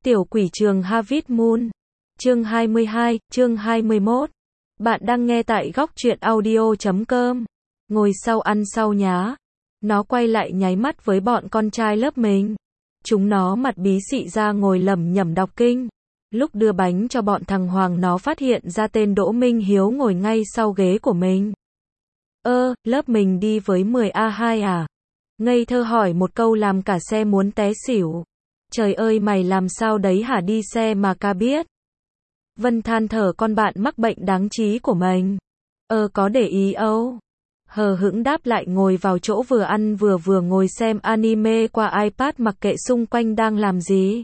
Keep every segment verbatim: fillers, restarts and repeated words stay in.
Tiểu quỷ trường Harvest Moon. Chương hai mươi hai, chương hai mươi mốt. Bạn đang nghe tại góc truyện audio chấm com. Ngồi sau ăn sau nhá. Nó quay lại nháy mắt với bọn con trai lớp mình. Chúng nó mặt bí xị ra ngồi lẩm nhẩm đọc kinh. Lúc đưa bánh cho bọn thằng Hoàng nó phát hiện ra tên Đỗ Minh Hiếu ngồi ngay sau ghế của mình. Ơ, lớp mình đi với mười A hai à? Ngây thơ hỏi một câu làm cả xe muốn té xỉu. Trời ơi mày làm sao đấy hả, đi xe mà ca biết. Vân than thở con bạn mắc bệnh đáng trí của mình. Ờ có để ý âu. Hờ hững đáp lại ngồi vào chỗ vừa ăn vừa vừa ngồi xem anime qua iPad mặc kệ xung quanh đang làm gì.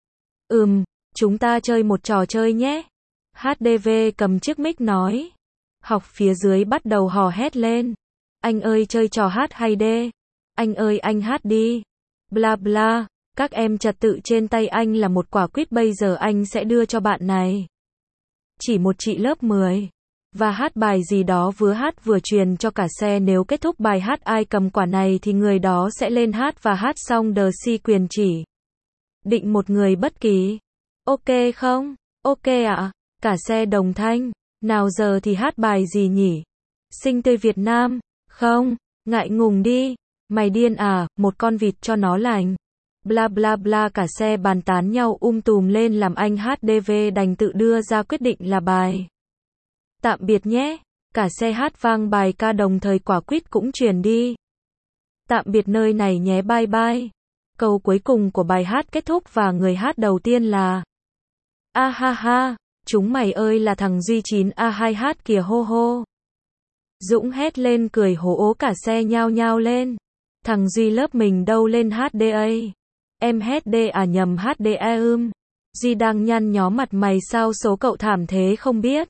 Ừm, chúng ta chơi một trò chơi nhé. hát đê vê cầm chiếc mic nói. Học phía dưới bắt đầu hò hét lên. Anh ơi chơi trò hát hay đê. Anh ơi anh hát đi. Bla bla. Các em trật tự trên tay anh là một quả quýt bây giờ anh sẽ đưa cho bạn này. Chỉ một chị lớp mười. Và hát bài gì đó vừa hát vừa truyền cho cả xe, nếu kết thúc bài hát ai cầm quả này thì người đó sẽ lên hát và hát xong The Si quyền chỉ. Định một người bất kỳ. Ok không? Ok ạ. À? Cả xe đồng thanh. Nào giờ thì hát bài gì nhỉ? Xinh tươi Việt Nam. Không, ngại ngùng đi. Mày điên à, một con vịt cho nó lành. Bla bla bla, cả xe bàn tán nhau um tùm lên làm anh hát đê vê đành tự đưa ra quyết định là bài Tạm biệt nhé. Cả xe hát vang bài ca đồng thời quả quýt cũng truyền đi. Tạm biệt nơi này nhé, bye bye. Câu cuối cùng của bài hát kết thúc và người hát đầu tiên là A ha ha, chúng mày ơi là thằng Duy chín A hai hát kìa hô hô. Dũng hét lên cười hố ố, cả xe nhao nhao lên. Thằng Duy lớp mình đâu lên hát đê a. Em hát đê à, nhầm hát đê a ưm. Duy đang nhăn nhó mặt mày sao số cậu thảm thế không biết.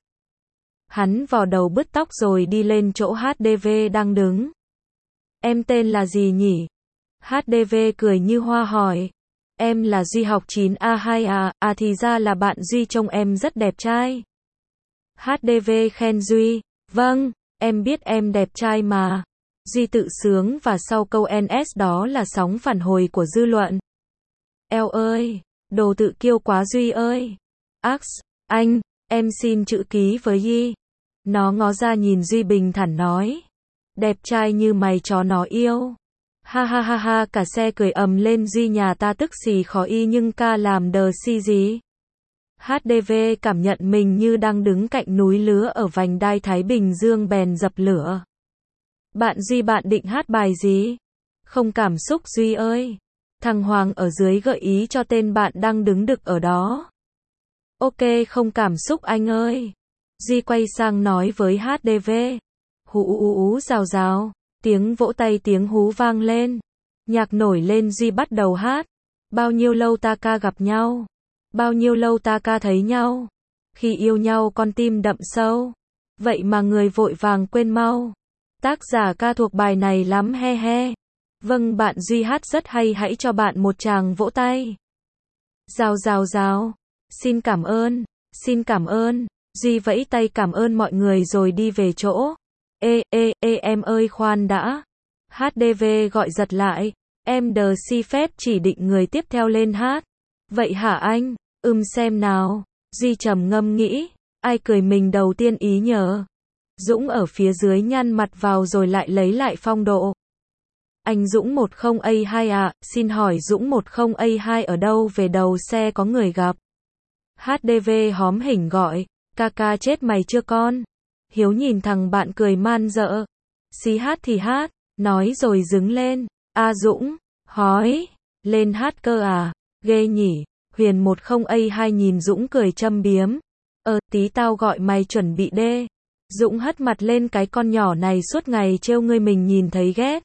Hắn vò đầu bứt tóc rồi đi lên chỗ hát đê vê đang đứng. Em tên là gì nhỉ? hát đê vê cười như hoa hỏi. Em là Duy học chín A hai à, à thì ra là bạn Duy, trông em rất đẹp trai. hát đê vê khen Duy. Vâng, em biết em đẹp trai mà. Duy tự sướng và sau câu en ét đó là sóng phản hồi của dư luận. Eo ơi, đồ tự kiêu quá Duy ơi. Ax, anh, em xin chữ ký với Duy. Nó ngó ra nhìn Duy bình thản nói. Đẹp trai như mày chó nó yêu. Ha ha ha ha, cả xe cười ầm lên. Duy nhà ta tức xì khó y nhưng ca làm đờ si gì. hát đê vê cảm nhận mình như đang đứng cạnh núi lửa ở vành đai Thái Bình Dương bèn dập lửa. Bạn Duy, bạn định hát bài gì? Không cảm xúc Duy ơi. Thằng Hoàng ở dưới gợi ý cho tên bạn đang đứng đực ở đó. Ok không cảm xúc anh ơi. Duy quay sang nói với hát đê vê. Hú ú ú rào rào. Tiếng vỗ tay tiếng hú vang lên. Nhạc nổi lên, Duy bắt đầu hát. Bao nhiêu lâu ta ca gặp nhau. Bao nhiêu lâu ta ca thấy nhau. Khi yêu nhau con tim đậm sâu. Vậy mà người vội vàng quên mau. Tác giả ca thuộc bài này lắm he he. Vâng, bạn Duy hát rất hay, hãy cho bạn một tràng vỗ tay. Rào rào rào. Xin cảm ơn, xin cảm ơn. Duy vẫy tay cảm ơn mọi người rồi đi về chỗ. Ê, ê, ê em ơi khoan đã. hát đê vê gọi giật lại. Em đờ si phép chỉ định người tiếp theo lên hát. Vậy hả anh? Ừm xem nào. Duy trầm ngâm nghĩ. Ai cười mình đầu tiên ý nhờ. Dũng ở phía dưới nhăn mặt vào rồi lại lấy lại phong độ. Anh Dũng một không A hai à, xin hỏi Dũng một không A hai ở đâu, về đầu xe có người gặp. hát đê vê hóm hỉnh gọi. Ca ca chết mày chưa con? Hiếu nhìn thằng bạn cười man dợ. Xí hát thì hát, nói rồi đứng lên. A Dũng, hói, lên hát cơ à, ghê nhỉ. Huyền một không A hai nhìn Dũng cười châm biếm. Ờ tí tao gọi mày chuẩn bị đê. Dũng hất mặt lên, cái con nhỏ này suốt ngày trêu ngươi mình nhìn thấy ghét.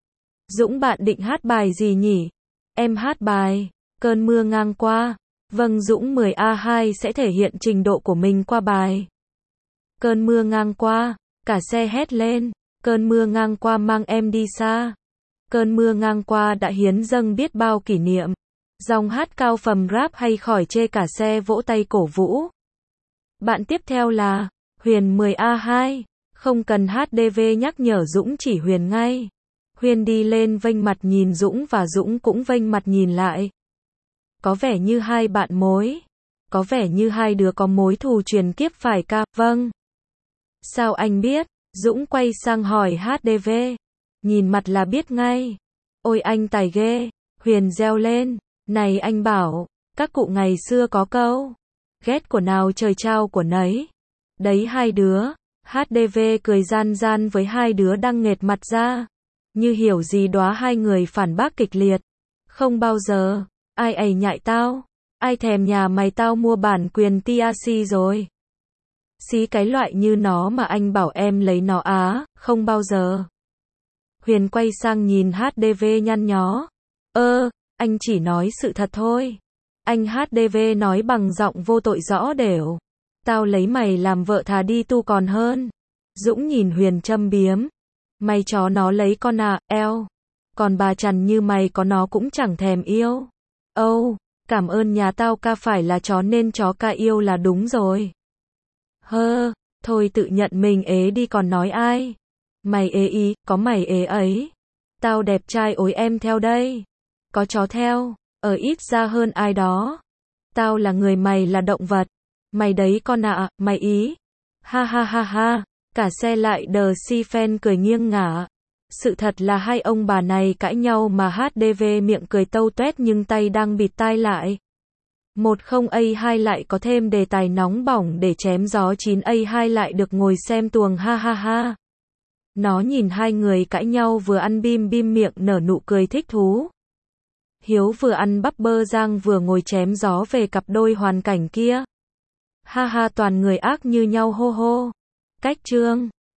Dũng bạn định hát bài gì nhỉ? Em hát bài Cơn mưa ngang qua. Vâng, Dũng mười A hai sẽ thể hiện trình độ của mình qua bài Cơn mưa ngang qua. Cả xe hét lên. Cơn mưa ngang qua mang em đi xa. Cơn mưa ngang qua đã hiến dâng biết bao kỷ niệm. Dòng hát cao phẩm rap hay khỏi chê, cả xe vỗ tay cổ vũ. Bạn tiếp theo là Huyền mười A hai. Không cần hát đê vê nhắc nhở, Dũng chỉ Huyền ngay. Huyền đi lên vênh mặt nhìn Dũng và Dũng cũng vênh mặt nhìn lại. Có vẻ như hai bạn mối. Có vẻ như hai đứa có mối thù truyền kiếp phải ca, vâng. Sao anh biết? Dũng quay sang hỏi hát đê vê. Nhìn mặt là biết ngay. Ôi anh tài ghê. Huyền reo lên. Này anh bảo, các cụ ngày xưa có câu. Ghét của nào trời trao của nấy. Đấy hai đứa. hát đê vê cười gian gian với hai đứa đang nghệt mặt ra. Như hiểu gì đó hai người phản bác kịch liệt. Không bao giờ. Ai ầy nhại tao. Ai thèm nhà mày tao mua bản quyền tê rờ xê rồi. Xí cái loại như nó mà anh bảo em lấy nó á, không bao giờ. Huyền quay sang nhìn hát đê vê nhăn nhó. Ơ, anh chỉ nói sự thật thôi. Anh hát đê vê nói bằng giọng vô tội rõ đều. Tao lấy mày làm vợ thà đi tu còn hơn. Dũng nhìn Huyền châm biếm. Mày chó nó lấy con à, eo. Còn bà chằn như mày có nó cũng chẳng thèm yêu. Âu, oh, cảm ơn nhà tao ca phải là chó nên chó ca yêu là đúng rồi. Hơ, thôi tự nhận mình ế đi còn nói ai. Mày ế ý, có mày ế ấy. Tao đẹp trai ối em theo đây. Có chó theo, ở ít ra hơn ai đó. Tao là người mày là động vật. Mày đấy con ạ, à, mày ý. Ha ha ha ha, cả xe lại đờ si fan cười nghiêng ngả. Sự thật là hai ông bà này cãi nhau mà hát đê vê miệng cười tâu tuét nhưng tay đang bịt tai lại. một không A hai lại có thêm đề tài nóng bỏng để chém gió chín A hai lại được ngồi xem tuồng ha ha ha. Nó nhìn hai người cãi nhau vừa ăn bim bim miệng nở nụ cười thích thú. Hiếu vừa ăn bắp bơ Giang vừa ngồi chém gió về cặp đôi hoàn cảnh kia. Ha ha toàn người ác như nhau hô hô. Cách chương